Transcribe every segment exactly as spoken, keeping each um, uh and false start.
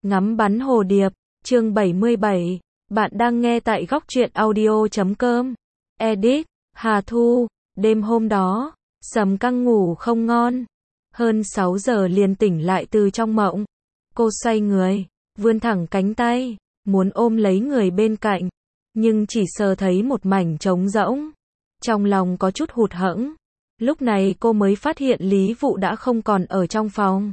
Ngắm bắn hồ điệp, chương bảy mươi bảy. Bạn đang nghe tại góc truyện audio chấm com. Edit, Hà Thu. Đêm hôm đó, Sầm Căng ngủ không ngon. Hơn sáu giờ liền tỉnh lại từ trong mộng. Cô xoay người, vươn thẳng cánh tay, muốn ôm lấy người bên cạnh. Nhưng chỉ sờ thấy một mảnh trống rỗng. Trong lòng có chút hụt hẫng. Lúc này cô mới phát hiện Lý Vụ đã không còn ở trong phòng.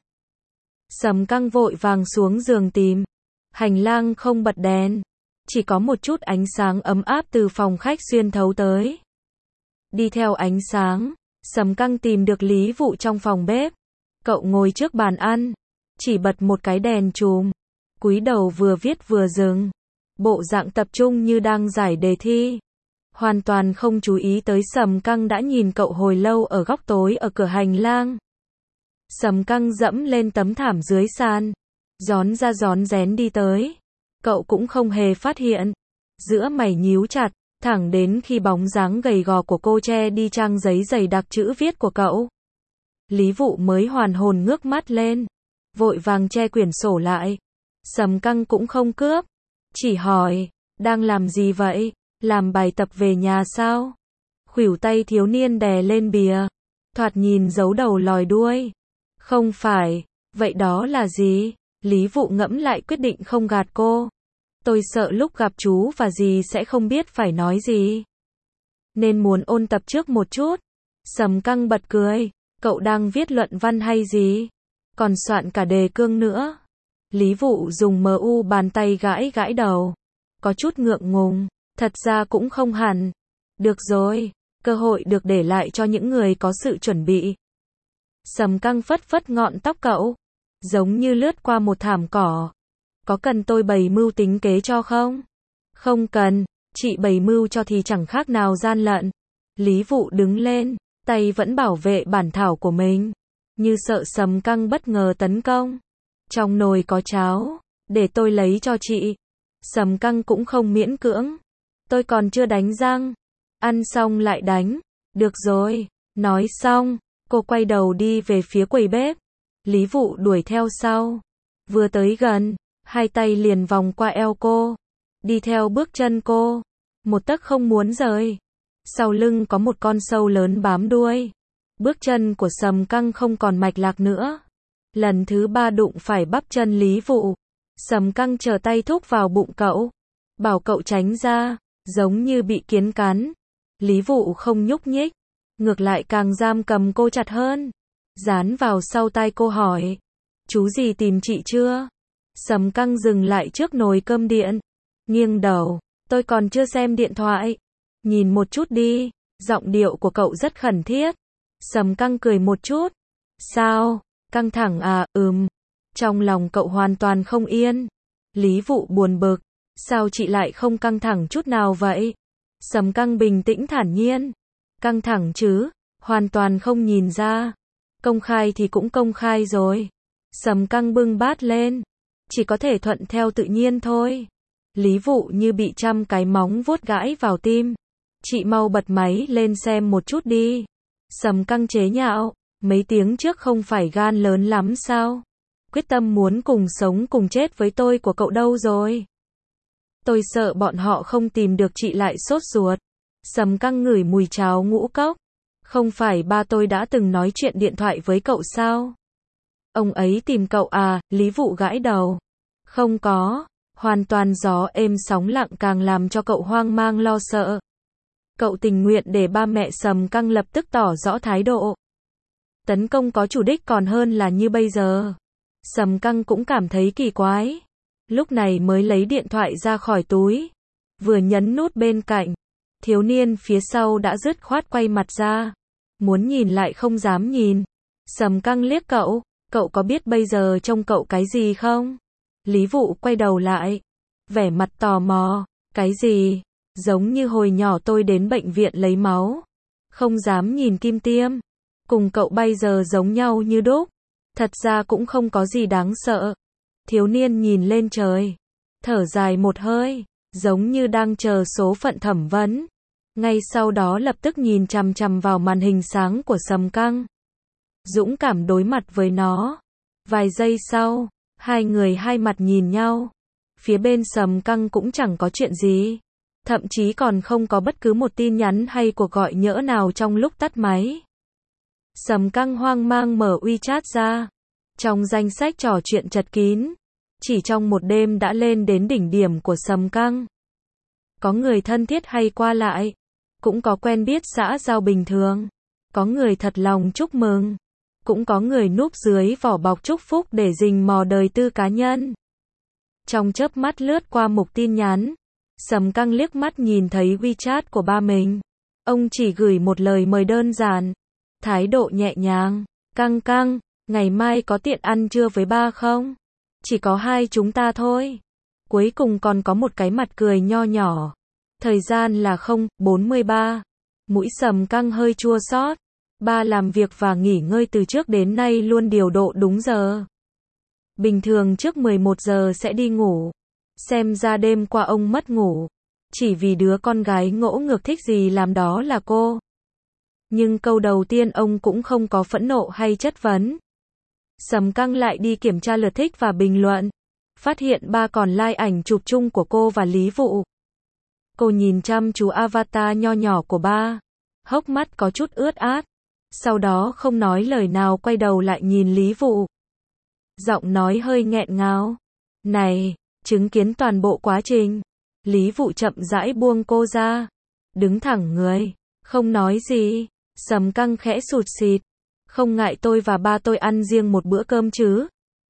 Sầm Căng vội vàng xuống giường tìm. Hành lang không bật đèn. Chỉ có một chút ánh sáng ấm áp từ phòng khách xuyên thấu tới. Đi theo ánh sáng, Sầm Căng tìm được Lý Vụ trong phòng bếp. Cậu ngồi trước bàn ăn. Chỉ bật một cái đèn chùm. Cúi đầu vừa viết vừa dừng. Bộ dạng tập trung như đang giải đề thi. Hoàn toàn không chú ý tới Sầm Căng đã nhìn cậu hồi lâu ở góc tối ở cửa hành lang. Sầm Căng dẫm lên tấm thảm dưới sàn. Rón ra rón rén đi tới. Cậu cũng không hề phát hiện. Giữa mày nhíu chặt, thẳng đến khi bóng dáng gầy gò của cô che đi trang giấy dày đặc chữ viết của cậu. Lý Vụ mới hoàn hồn ngước mắt lên. Vội vàng che quyển sổ lại. Sầm Căng cũng không cướp. Chỉ hỏi, đang làm gì vậy? Làm bài tập về nhà sao? Khuỷu tay thiếu niên đè lên bìa. Thoạt nhìn giấu đầu lòi đuôi. Không phải, vậy đó là gì? Lý Vụ ngẫm lại quyết định không gạt cô. Tôi sợ lúc gặp chú và dì sẽ không biết phải nói gì. Nên muốn ôn tập trước một chút. Sầm Căng bật cười. Cậu đang viết luận văn hay gì? Còn soạn cả đề cương nữa. Lý Vụ dùng mờ u bàn tay gãi gãi đầu. Có chút ngượng ngùng. Thật ra cũng không hẳn. Được rồi, cơ hội được để lại cho những người có sự chuẩn bị. Sầm Căng phất phất ngọn tóc cậu. Giống như lướt qua một thảm cỏ. Có cần tôi bày mưu tính kế cho không? Không cần, chị bày mưu cho thì chẳng khác nào gian lận. Lý Vụ đứng lên, tay vẫn bảo vệ bản thảo của mình. Như sợ Sầm Căng bất ngờ tấn công. Trong nồi có cháo, để tôi lấy cho chị. Sầm Căng cũng không miễn cưỡng. Tôi còn chưa đánh răng. Ăn xong lại đánh. Được rồi. Nói xong, cô quay đầu đi về phía quầy bếp. Lý Vụ đuổi theo sau. Vừa tới gần, hai tay liền vòng qua eo cô. Đi theo bước chân cô. Một tấc không muốn rời. Sau lưng có một con sâu lớn bám đuôi. Bước chân của Sầm Căng không còn mạch lạc nữa. Lần thứ ba đụng phải bắp chân Lý Vụ. Sầm Căng trở tay thúc vào bụng cậu. Bảo cậu tránh ra. Giống như bị kiến cắn. Lý Vụ không nhúc nhích. Ngược lại càng giam cầm cô chặt hơn. Dán vào sau tai cô hỏi. Chú gì tìm chị chưa? Sầm Căng dừng lại trước nồi cơm điện. Nghiêng đầu. Tôi còn chưa xem điện thoại. Nhìn một chút đi. Giọng điệu của cậu rất khẩn thiết. Sầm Căng cười một chút. Sao? Căng thẳng à? Ừm. Trong lòng cậu hoàn toàn không yên. Lý Vụ buồn bực. Sao chị lại không căng thẳng chút nào vậy? Sầm Căng bình tĩnh thản nhiên. Căng thẳng chứ? Hoàn toàn không nhìn ra. Công khai thì cũng công khai rồi. Sầm Căng bưng bát lên. Chỉ có thể thuận theo tự nhiên thôi. Lý Vụ như bị trăm cái móng vuốt gãi vào tim. Chị mau bật máy lên xem một chút đi. Sầm Căng chế nhạo. Mấy tiếng trước không phải gan lớn lắm sao? Quyết tâm muốn cùng sống cùng chết với tôi của cậu đâu rồi? Tôi sợ bọn họ không tìm được chị lại sốt ruột. Sầm Căng ngửi mùi cháo ngũ cốc. Không phải ba tôi đã từng nói chuyện điện thoại với cậu sao? Ông ấy tìm cậu à? Lý Vụ gãi đầu. Không có. Hoàn toàn gió êm sóng lặng càng làm cho cậu hoang mang lo sợ. Cậu tình nguyện để ba mẹ Sầm Căng lập tức tỏ rõ thái độ. Tấn công có chủ đích còn hơn là như bây giờ. Sầm Căng cũng cảm thấy kỳ quái. Lúc này mới lấy điện thoại ra khỏi túi. Vừa nhấn nút bên cạnh. Thiếu niên phía sau đã dứt khoát quay mặt ra. Muốn nhìn lại không dám nhìn. Sầm Căng liếc cậu. Cậu có biết bây giờ trông cậu cái gì không? Lý Vụ quay đầu lại. Vẻ mặt tò mò. Cái gì? Giống như hồi nhỏ tôi đến bệnh viện lấy máu. Không dám nhìn kim tiêm. Cùng cậu bây giờ giống nhau như đúc. Thật ra cũng không có gì đáng sợ. Thiếu niên nhìn lên trời. Thở dài một hơi. Giống như đang chờ số phận thẩm vấn. Ngay sau đó lập tức nhìn chằm chằm vào màn hình sáng của Sầm Căng. Dũng cảm đối mặt với nó. Vài giây sau, Hai người hai mặt nhìn nhau. Phía bên Sầm Căng cũng chẳng có chuyện gì. Thậm chí còn không có bất cứ một tin nhắn hay cuộc gọi nhỡ nào trong lúc tắt máy. Sầm Căng hoang mang mở WeChat ra. Trong danh sách trò chuyện chật kín. Chỉ trong một đêm đã lên đến đỉnh điểm của Sầm Căng. Có người thân thiết hay qua lại. Cũng có quen biết xã giao bình thường. Có người thật lòng chúc mừng. Cũng có người núp dưới vỏ bọc chúc phúc để rình mò đời tư cá nhân. Trong chớp mắt lướt qua mục tin nhắn. Sầm Căng liếc mắt nhìn thấy WeChat của ba mình. Ông chỉ gửi một lời mời đơn giản. Thái độ nhẹ nhàng. Căng Căng, ngày mai có tiện ăn trưa với ba không? Chỉ có hai chúng ta thôi. Cuối cùng còn có một cái mặt cười nho nhỏ. Thời gian là không bốn mươi ba. Mũi Sầm Căng hơi chua xót. Ba làm việc và nghỉ ngơi từ trước đến nay luôn điều độ đúng giờ. Bình thường trước mười một giờ sẽ đi ngủ. Xem ra đêm qua ông mất ngủ. Chỉ vì đứa con gái ngỗ ngược thích gì làm đó là cô. Nhưng câu đầu tiên ông cũng không có phẫn nộ hay chất vấn. Sầm Căng lại đi kiểm tra lượt thích và bình luận. Phát hiện ba còn like ảnh chụp chung của cô và Lý Vụ. Cô nhìn chăm chú avatar nho nhỏ của ba. Hốc mắt có chút ướt át. Sau đó không nói lời nào quay đầu lại nhìn Lý Vụ. Giọng nói hơi nghẹn ngào. Này, chứng kiến toàn bộ quá trình. Lý Vụ chậm rãi buông cô ra. Đứng thẳng người. Không nói gì. Sầm Căng khẽ sụt sịt. Không ngại tôi và ba tôi ăn riêng một bữa cơm chứ?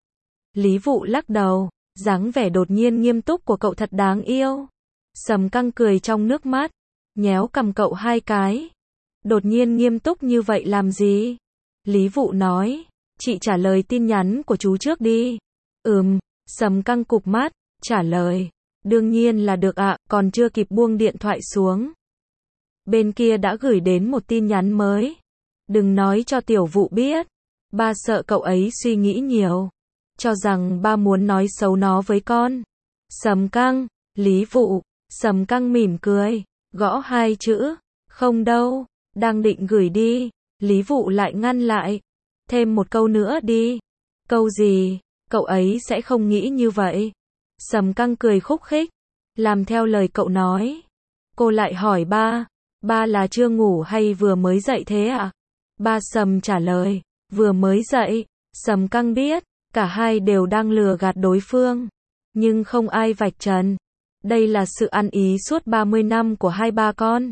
Lý Vụ lắc đầu. Dáng vẻ đột nhiên nghiêm túc của cậu thật đáng yêu. Sầm Căng cười trong nước mắt. Nhéo cằm cậu hai cái. Đột nhiên nghiêm túc như vậy làm gì? Lý Vụ nói. Chị trả lời tin nhắn của chú trước đi. Ừm. Sầm Căng cụp mắt. Trả lời. Đương nhiên là được ạ, còn chưa kịp buông điện thoại xuống. Bên kia đã gửi đến một tin nhắn mới. Đừng nói cho Tiểu Vụ biết. Ba sợ cậu ấy suy nghĩ nhiều. Cho rằng ba muốn nói xấu nó với con. Sầm Căng. Lý Vụ. Sầm Căng mỉm cười. Gõ hai chữ. Không đâu. Đang định gửi đi. Lý Vụ lại ngăn lại. Thêm một câu nữa đi. Câu gì? Cậu ấy sẽ không nghĩ như vậy. Sầm Căng cười khúc khích. Làm theo lời cậu nói. Cô lại hỏi ba. Ba là chưa ngủ hay vừa mới dậy thế ạ? À? Ba Sầm trả lời. Vừa mới dậy. Sầm Căng biết. Cả hai đều đang lừa gạt đối phương. Nhưng không ai vạch trần. Đây là sự ăn ý suốt ba mươi năm của hai ba con.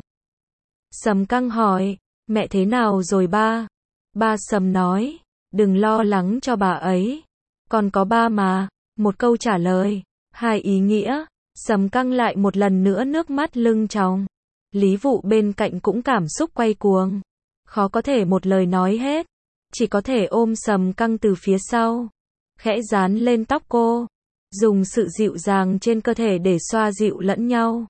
Sầm Căng hỏi. Mẹ thế nào rồi ba? Ba Sầm nói. Đừng lo lắng cho bà ấy. Còn có ba mà. Một câu trả lời. Hai ý nghĩa. Sầm Căng lại một lần nữa nước mắt lưng tròng. Lý Vụ bên cạnh cũng cảm xúc quay cuồng. Khó có thể một lời nói hết. Chỉ có thể ôm Sầm Căng từ phía sau. Khẽ dán lên tóc cô. Dùng sự dịu dàng trên cơ thể để xoa dịu lẫn nhau.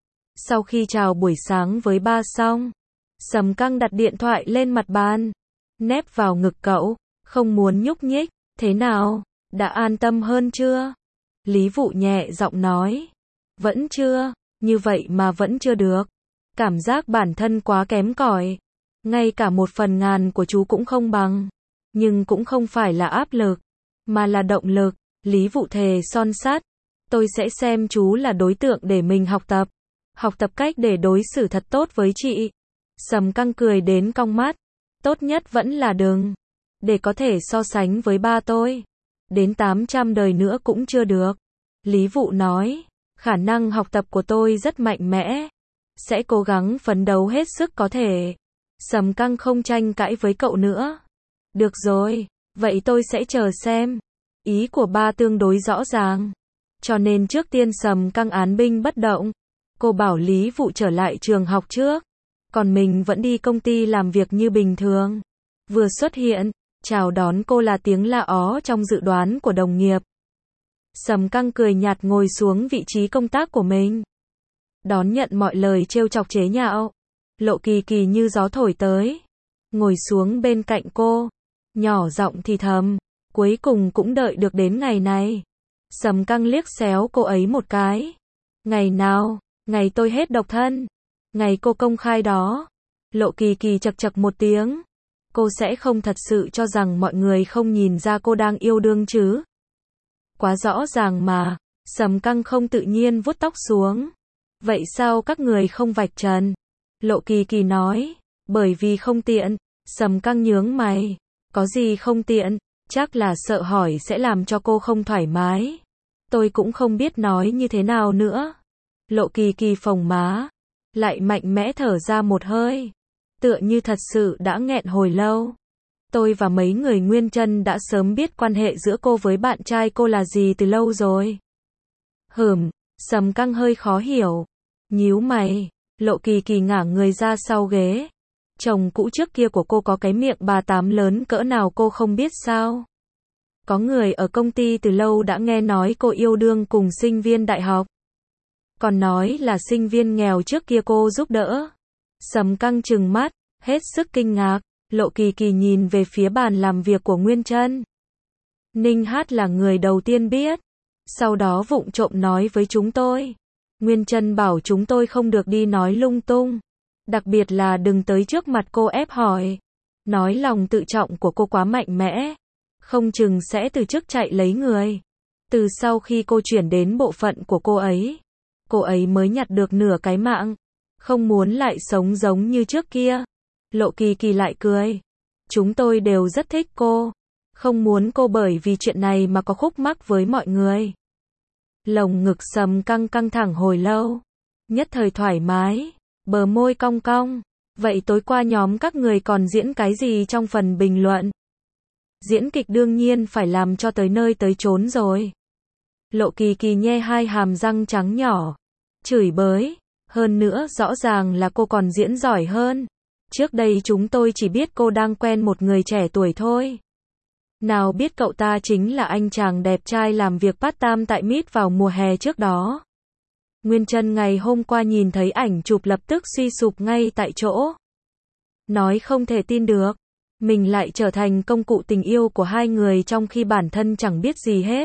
Sau khi chào buổi sáng với ba xong. Sầm Căng đặt điện thoại lên mặt bàn. Nép vào ngực cậu. Không muốn nhúc nhích. Thế nào? Đã an tâm hơn chưa? Lý Vụ nhẹ giọng nói. Vẫn chưa. Như vậy mà vẫn chưa được. Cảm giác bản thân quá kém cỏi. Ngay cả một phần ngàn của chú cũng không bằng. Nhưng cũng không phải là áp lực. Mà là động lực. Lý Vụ thề son sắt. Tôi sẽ xem chú là đối tượng để mình học tập. Học tập cách để đối xử thật tốt với chị. Sầm Căng cười đến cong mắt. Tốt nhất vẫn là đừng. Để có thể so sánh với ba tôi. Đến tám trăm đời nữa cũng chưa được. Lý Vụ nói. Khả năng học tập của tôi rất mạnh mẽ. Sẽ cố gắng phấn đấu hết sức có thể. Sầm Căng không tranh cãi với cậu nữa. Được rồi. Vậy tôi sẽ chờ xem. Ý của ba tương đối rõ ràng. Cho nên trước tiên Sầm Căng án binh bất động. Cô bảo Lý Vụ trở lại trường học trước. Còn mình vẫn đi công ty làm việc như bình thường. Vừa xuất hiện, chào đón cô là tiếng la ó trong dự đoán của đồng nghiệp. Sầm Căng cười nhạt ngồi xuống vị trí công tác của mình. Đón nhận mọi lời trêu chọc chế nhạo. Lộ Kỳ Kỳ như gió thổi tới. Ngồi xuống bên cạnh cô. Nhỏ giọng thì thầm. Cuối cùng cũng đợi được đến ngày này. Sầm Căng liếc xéo cô ấy một cái. Ngày nào? Ngày tôi hết độc thân. Ngày cô công khai đó. Lộ Kỳ Kỳ chậc chậc một tiếng. Cô sẽ không thật sự cho rằng mọi người không nhìn ra cô đang yêu đương chứ? Quá rõ ràng mà. Sầm Căng không tự nhiên vuốt tóc xuống. Vậy sao các người không vạch trần? Lộ Kỳ Kỳ nói. Bởi vì không tiện. Sầm Căng nhướng mày. Có gì không tiện? Chắc là sợ hỏi sẽ làm cho cô không thoải mái. Tôi cũng không biết nói như thế nào nữa. Lộ Kỳ Kỳ phồng má. Lại mạnh mẽ thở ra một hơi. Tựa như thật sự đã nghẹn hồi lâu. Tôi và mấy người Nguyên Chân đã sớm biết quan hệ giữa cô với bạn trai cô là gì từ lâu rồi. Hừm, Sầm Căng hơi khó hiểu. Nhíu mày, Lộ Kỳ Kỳ ngả người ra sau ghế. Chồng cũ trước kia của cô có cái miệng bà tám lớn cỡ nào cô không biết sao? Có người ở công ty từ lâu đã nghe nói cô yêu đương cùng sinh viên đại học. Còn nói là sinh viên nghèo trước kia cô giúp đỡ. Sầm Căng trừng mắt, hết sức kinh ngạc. Lộ Kỳ Kỳ nhìn về phía bàn làm việc của Nguyên Chân. Ninh Hát là người đầu tiên biết. Sau đó vụng trộm nói với chúng tôi. Nguyên Chân bảo chúng tôi không được đi nói lung tung. Đặc biệt là đừng tới trước mặt cô ép hỏi. Nói lòng tự trọng của cô quá mạnh mẽ. Không chừng sẽ từ chức chạy lấy người. Từ sau khi cô chuyển đến bộ phận của cô ấy, cô ấy mới nhặt được nửa cái mạng. Không muốn lại sống giống như trước kia. Lộ Kỳ Kỳ lại cười. Chúng tôi đều rất thích cô. Không muốn cô bởi vì chuyện này mà có khúc mắc với mọi người. Lồng ngực Sầm Căng căng thẳng hồi lâu. Nhất thời thoải mái. Bờ môi cong cong. Vậy tối qua nhóm các người còn diễn cái gì trong phần bình luận? Diễn kịch đương nhiên phải làm cho tới nơi tới chốn rồi. Lộ Kỳ Kỳ nhe hai hàm răng trắng nhỏ. Chửi bới. Hơn nữa rõ ràng là cô còn diễn giỏi hơn. Trước đây chúng tôi chỉ biết cô đang quen một người trẻ tuổi thôi. Nào biết cậu ta chính là anh chàng đẹp trai làm việc part-time tại Mít vào mùa hè trước đó. Nguyên Chân ngày hôm qua nhìn thấy ảnh chụp lập tức suy sụp ngay tại chỗ. Nói không thể tin được. Mình lại trở thành công cụ tình yêu của hai người trong khi bản thân chẳng biết gì hết.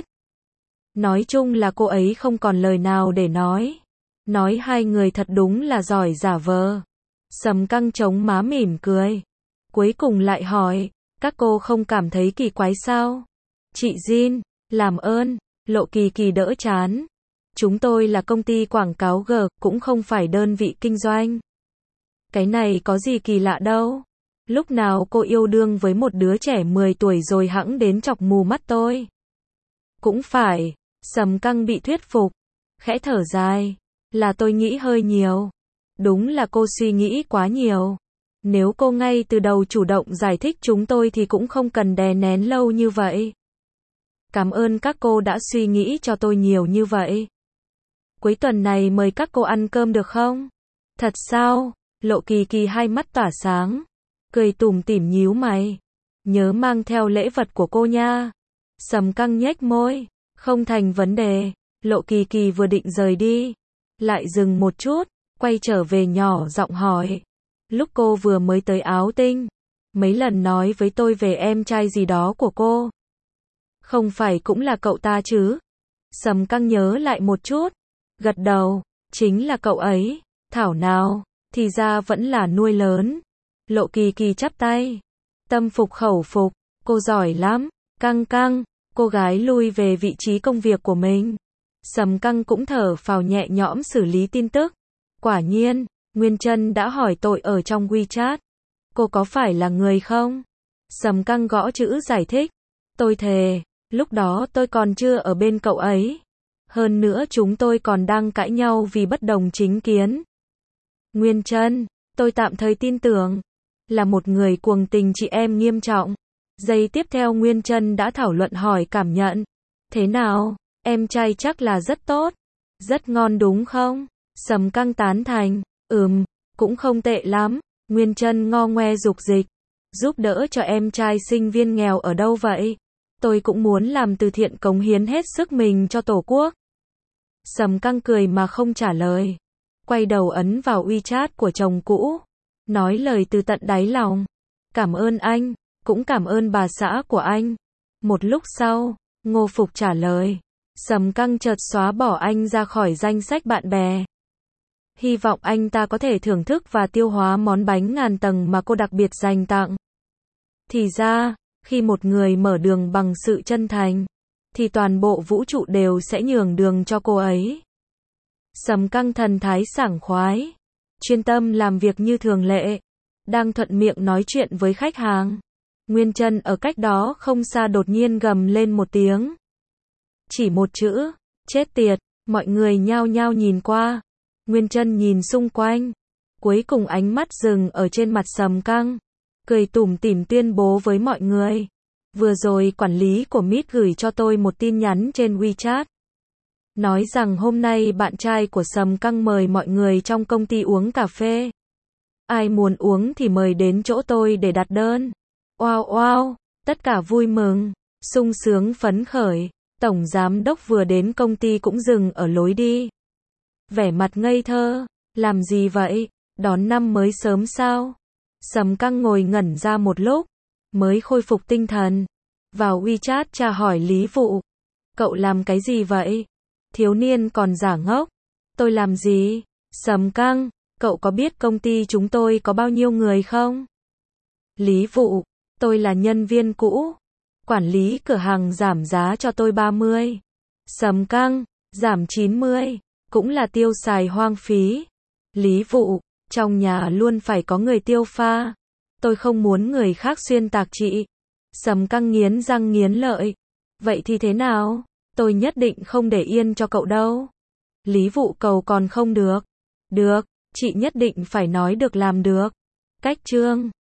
Nói chung là cô ấy không còn lời nào để nói. Nói hai người thật đúng là giỏi giả vờ. Sầm Căng chống má mỉm cười. Cuối cùng lại hỏi, các cô không cảm thấy kỳ quái sao? Chị Jin, làm ơn. Lộ Kỳ Kỳ đỡ chán. Chúng tôi là công ty quảng cáo G, cũng không phải đơn vị kinh doanh. Cái này có gì kỳ lạ đâu. Lúc nào cô yêu đương với một đứa trẻ mười tuổi rồi hẵng đến chọc mù mắt tôi. Cũng phải. Sầm Căng bị thuyết phục. Khẽ thở dài. Là tôi nghĩ hơi nhiều. Đúng là cô suy nghĩ quá nhiều. Nếu cô ngay từ đầu chủ động giải thích chúng tôi thì cũng không cần đè nén lâu như vậy. Cảm ơn các cô đã suy nghĩ cho tôi nhiều như vậy. Cuối tuần này mời các cô ăn cơm được không? Thật sao? Lộ Kỳ Kỳ hai mắt tỏa sáng. Cười tủm tỉm nhíu mày. Nhớ mang theo lễ vật của cô nha. Sầm Căng nhếch môi. Không thành vấn đề. Lộ Kỳ Kỳ vừa định rời đi. Lại dừng một chút. Quay trở về nhỏ giọng hỏi. Lúc cô vừa mới tới Áo Tinh, mấy lần nói với tôi về em trai gì đó của cô. Không phải cũng là cậu ta chứ? Sầm Căng nhớ lại một chút. Gật đầu. Chính là cậu ấy. Thảo nào. Thì ra vẫn là nuôi lớn. Lộ Kỳ Kỳ chắp tay. Tâm phục khẩu phục. Cô giỏi lắm. Căng căng. Cô gái lui về vị trí công việc của mình. Sầm Căng cũng thở phào nhẹ nhõm xử lý tin tức. Quả nhiên, Nguyên Chân đã hỏi tội ở trong WeChat. Cô có phải là người không? Sầm Căng gõ chữ giải thích. Tôi thề, lúc đó tôi còn chưa ở bên cậu ấy. Hơn nữa chúng tôi còn đang cãi nhau vì bất đồng chính kiến. Nguyên Chân, tôi tạm thời tin tưởng, là một người cuồng tình chị em nghiêm trọng. Giây tiếp theo Nguyên Chân đã thảo luận hỏi cảm nhận. Thế nào, em trai chắc là rất tốt. Rất ngon đúng không? Sầm Căng tán thành. Ừm, cũng không tệ lắm. Nguyên Chân ngo ngoe dục dịch. Giúp đỡ cho em trai sinh viên nghèo ở đâu vậy? Tôi cũng muốn làm từ thiện cống hiến hết sức mình cho Tổ quốc. Sầm Căng cười mà không trả lời. Quay đầu ấn vào WeChat của chồng cũ. Nói lời từ tận đáy lòng. Cảm ơn anh, cũng cảm ơn bà xã của anh. Một lúc sau, Ngô Phục trả lời. Sầm Căng chợt xóa bỏ anh ra khỏi danh sách bạn bè. Hy vọng anh ta có thể thưởng thức và tiêu hóa món bánh ngàn tầng mà cô đặc biệt dành tặng. Thì ra, khi một người mở đường bằng sự chân thành, thì toàn bộ vũ trụ đều sẽ nhường đường cho cô ấy. Sầm Căng thần thái sảng khoái, chuyên tâm làm việc như thường lệ, đang thuận miệng nói chuyện với khách hàng. Nguyên Chân ở cách đó không xa đột nhiên gầm lên một tiếng. Chỉ một chữ, chết tiệt, mọi người nhao nhao nhìn qua. Nguyên Chân nhìn xung quanh, cuối cùng ánh mắt dừng ở trên mặt Sầm Căng, cười tủm tỉm tuyên bố với mọi người. Vừa rồi quản lý của Meet gửi cho tôi một tin nhắn trên WeChat. Nói rằng hôm nay bạn trai của Sầm Căng mời mọi người trong công ty uống cà phê. Ai muốn uống thì mời đến chỗ tôi để đặt đơn. Wow wow, tất cả vui mừng, sung sướng phấn khởi. Tổng giám đốc vừa đến công ty cũng dừng ở lối đi. Vẻ mặt ngây thơ, làm gì vậy, đón năm mới sớm sao? Sầm Căng ngồi ngẩn ra một lúc, mới khôi phục tinh thần. Vào WeChat tra hỏi Lý Vụ. Cậu làm cái gì vậy? Thiếu niên còn giả ngốc. Tôi làm gì? Sầm Căng, cậu có biết công ty chúng tôi có bao nhiêu người không? Lý Vụ, tôi là nhân viên cũ. Quản lý cửa hàng giảm giá cho tôi ba mươi. Sầm Căng, giảm chín mươi, cũng là tiêu xài hoang phí. Lý Vụ, trong nhà luôn phải có người tiêu pha. Tôi không muốn người khác xuyên tạc chị. Sầm Căng nghiến răng nghiến lợi. Vậy thì thế nào? Tôi nhất định không để yên cho cậu đâu. Lý Vụ cầu còn không được. Được, chị nhất định phải nói được làm được. Cách chương